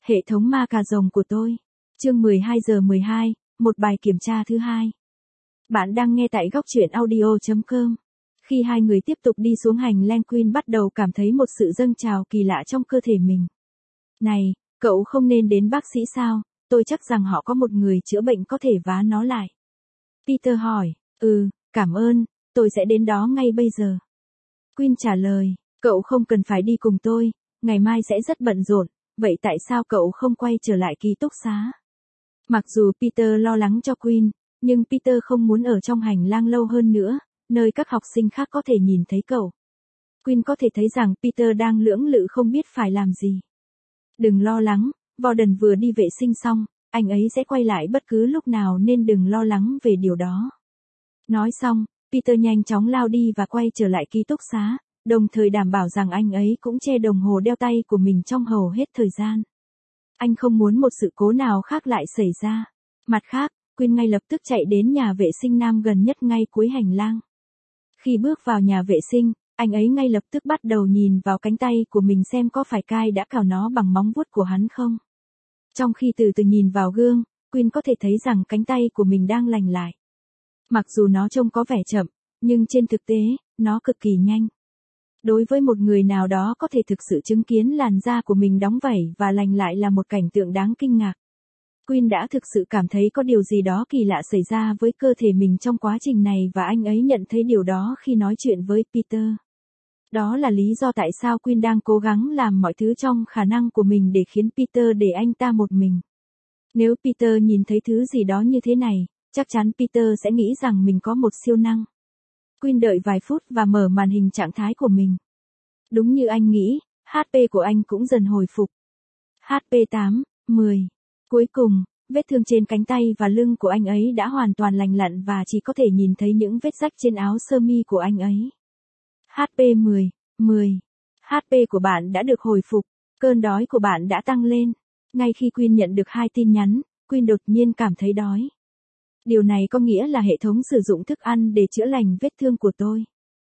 Hệ thống ma cà rồng của tôi. Chương 12 giờ 12, một bài kiểm tra thứ hai. Bạn đang nghe tại góc truyện audio.com. Khi hai người tiếp tục đi xuống hành lang, Queen bắt đầu cảm thấy một sự dâng trào kỳ lạ trong cơ thể mình. Này, cậu không nên đến bác sĩ sao? Tôi chắc rằng họ có một người chữa bệnh có thể vá nó lại. Peter hỏi. Cảm ơn, tôi sẽ đến đó ngay bây giờ. Queen trả lời, cậu không cần phải đi cùng tôi, ngày mai sẽ rất bận rộn, vậy tại sao cậu không quay trở lại ký túc xá? Mặc dù Peter lo lắng cho Queen, nhưng Peter không muốn ở trong hành lang lâu hơn nữa, nơi các học sinh khác có thể nhìn thấy cậu. Queen có thể thấy rằng Peter đang lưỡng lự không biết phải làm gì. Đừng lo lắng, Warden vừa đi vệ sinh xong, anh ấy sẽ quay lại bất cứ lúc nào nên đừng lo lắng về điều đó. Nói xong, Peter nhanh chóng lao đi và quay trở lại ký túc xá, đồng thời đảm bảo rằng anh ấy cũng che đồng hồ đeo tay của mình trong hầu hết thời gian. Anh không muốn một sự cố nào khác lại xảy ra. Mặt khác, Queen ngay lập tức chạy đến nhà vệ sinh nam gần nhất ngay cuối hành lang. Khi bước vào nhà vệ sinh, anh ấy ngay lập tức bắt đầu nhìn vào cánh tay của mình xem có phải Kai đã cào nó bằng móng vuốt của hắn không. Trong khi từ từ nhìn vào gương, Queen có thể thấy rằng cánh tay của mình đang lành lại. Mặc dù nó trông có vẻ chậm, nhưng trên thực tế, nó cực kỳ nhanh. Đối với một người nào đó có thể thực sự chứng kiến làn da của mình đóng vảy và lành lại là một cảnh tượng đáng kinh ngạc. Queen đã thực sự cảm thấy có điều gì đó kỳ lạ xảy ra với cơ thể mình trong quá trình này và anh ấy nhận thấy điều đó khi nói chuyện với Peter. Đó là lý do tại sao Queen đang cố gắng làm mọi thứ trong khả năng của mình để khiến Peter để anh ta một mình. Nếu Peter nhìn thấy thứ gì đó như thế này, chắc chắn Peter sẽ nghĩ rằng mình có một siêu năng. Queen đợi vài phút và mở màn hình trạng thái của mình. Đúng như anh nghĩ, HP của anh cũng dần hồi phục. HP 8, 10. Cuối cùng, vết thương trên cánh tay và lưng của anh ấy đã hoàn toàn lành lặn và chỉ có thể nhìn thấy những vết rách trên áo sơ mi của anh ấy. HP 10, 10. HP của bạn đã được hồi phục, cơn đói của bạn đã tăng lên. Ngay khi Queen nhận được 2 tin nhắn, Queen đột nhiên cảm thấy đói. Điều này có nghĩa là hệ thống sử dụng thức ăn để chữa lành vết thương của tôi.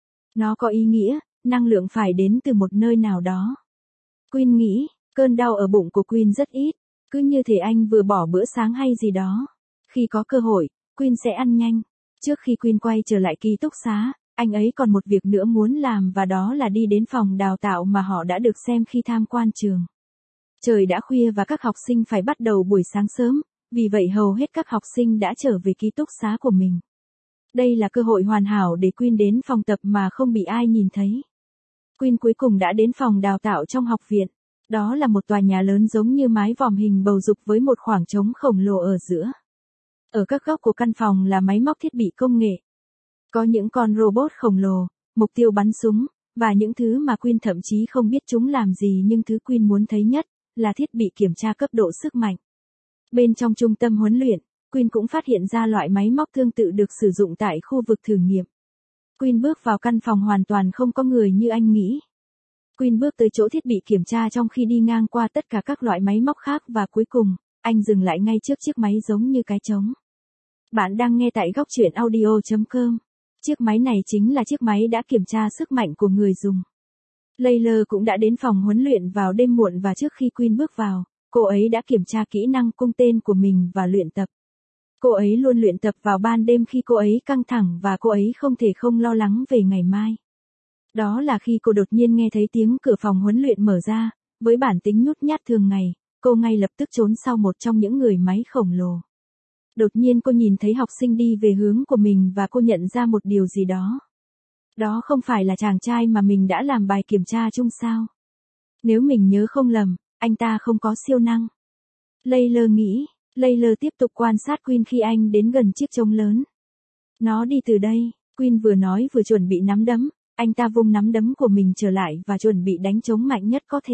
Nó có ý nghĩa, năng lượng phải đến từ một nơi nào đó. Queen nghĩ, cơn đau ở bụng của Queen rất ít, cứ như thể anh vừa bỏ bữa sáng hay gì đó. Khi có cơ hội, Queen sẽ ăn nhanh. Trước khi Queen quay trở lại ký túc xá, anh ấy còn một việc nữa muốn làm và đó là đi đến phòng đào tạo mà họ đã được xem khi tham quan trường. Trời đã khuya và các học sinh phải bắt đầu buổi sáng sớm, vì vậy hầu hết các học sinh đã trở về ký túc xá của mình. Đây là cơ hội hoàn hảo để Queen đến phòng tập mà không bị ai nhìn thấy. Queen cuối cùng đã đến phòng đào tạo trong học viện. Đó là một tòa nhà lớn giống như mái vòm hình bầu dục với một khoảng trống khổng lồ ở giữa. Ở các góc của căn phòng là máy móc thiết bị công nghệ. Có những con robot khổng lồ, mục tiêu bắn súng, và những thứ mà Queen thậm chí không biết chúng làm gì, nhưng thứ Queen muốn thấy nhất là thiết bị kiểm tra cấp độ sức mạnh. Bên trong trung tâm huấn luyện, Queen cũng phát hiện ra loại máy móc tương tự được sử dụng tại khu vực thử nghiệm. Queen bước vào căn phòng hoàn toàn không có người như anh nghĩ. Queen bước tới chỗ thiết bị kiểm tra trong khi đi ngang qua tất cả các loại máy móc khác và cuối cùng, anh dừng lại ngay trước chiếc máy giống như cái trống. Bạn đang nghe tại góc truyện audio.com. Chiếc máy này chính là chiếc máy đã kiểm tra sức mạnh của người dùng. Layla cũng đã đến phòng huấn luyện vào đêm muộn và trước khi Queen bước vào, cô ấy đã kiểm tra kỹ năng cung tên của mình và luyện tập. Cô ấy luôn luyện tập vào ban đêm khi cô ấy căng thẳng và cô ấy không thể không lo lắng về ngày mai. Đó là khi cô đột nhiên nghe thấy tiếng cửa phòng huấn luyện mở ra, với bản tính nhút nhát thường ngày, cô ngay lập tức trốn sau một trong những người máy khổng lồ. Đột nhiên cô nhìn thấy học sinh đi về hướng của mình và cô nhận ra một điều gì đó. Đó không phải là chàng trai mà mình đã làm bài kiểm tra chung sao? Nếu mình nhớ không lầm, anh ta không có siêu năng. Layla nghĩ, Layla tiếp tục quan sát Queen khi anh đến gần chiếc trống lớn. Nó đi từ đây, Queen vừa nói vừa chuẩn bị nắm đấm, anh ta vung nắm đấm của mình trở lại và chuẩn bị đánh trống mạnh nhất có thể.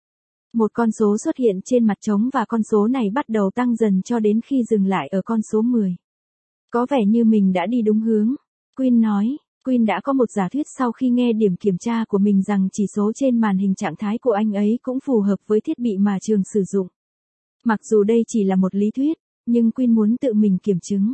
Một con số xuất hiện trên mặt trống và con số này bắt đầu tăng dần cho đến khi dừng lại ở con số 10. Có vẻ như mình đã đi đúng hướng, Queen nói. Queen đã có một giả thuyết sau khi nghe điểm kiểm tra của mình rằng chỉ số trên màn hình trạng thái của anh ấy cũng phù hợp với thiết bị mà trường sử dụng. Mặc dù đây chỉ là một lý thuyết, nhưng Queen muốn tự mình kiểm chứng.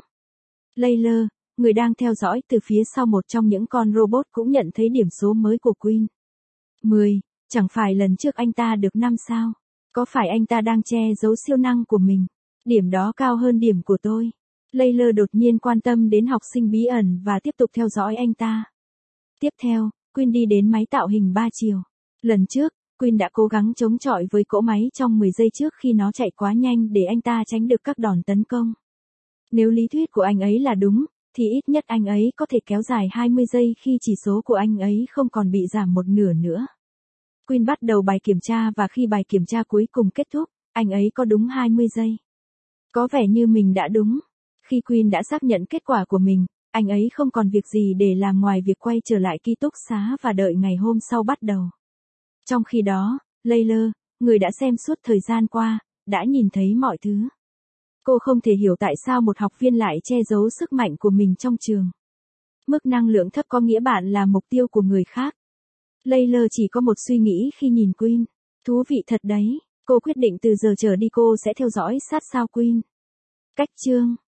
Layla, người đang theo dõi từ phía sau một trong những con robot cũng nhận thấy điểm số mới của Queen. 10, chẳng phải lần trước anh ta được 5 sao? Có phải anh ta đang che giấu siêu năng của mình? Điểm đó cao hơn điểm của tôi. Layla đột nhiên quan tâm đến học sinh bí ẩn và tiếp tục theo dõi anh ta. Tiếp theo, Queen đi đến máy tạo hình 3 chiều. Lần trước, Queen đã cố gắng chống chọi với cỗ máy trong 10 giây trước khi nó chạy quá nhanh để anh ta tránh được các đòn tấn công. Nếu lý thuyết của anh ấy là đúng, thì ít nhất anh ấy có thể kéo dài 20 giây khi chỉ số của anh ấy không còn bị giảm một nửa nữa. Queen bắt đầu bài kiểm tra và khi bài kiểm tra cuối cùng kết thúc, anh ấy có đúng 20 giây. Có vẻ như mình đã đúng. Khi Queen đã xác nhận kết quả của mình, anh ấy không còn việc gì để làm ngoài việc quay trở lại ký túc xá và đợi ngày hôm sau bắt đầu. Trong khi đó, Layla, người đã xem suốt thời gian qua, đã nhìn thấy mọi thứ. Cô không thể hiểu tại sao một học viên lại che giấu sức mạnh của mình trong trường. Mức năng lượng thấp có nghĩa bạn là mục tiêu của người khác. Layla chỉ có một suy nghĩ khi nhìn Queen. Thú vị thật đấy. Cô quyết định từ giờ trở đi cô sẽ theo dõi sát sao Queen. Cách chương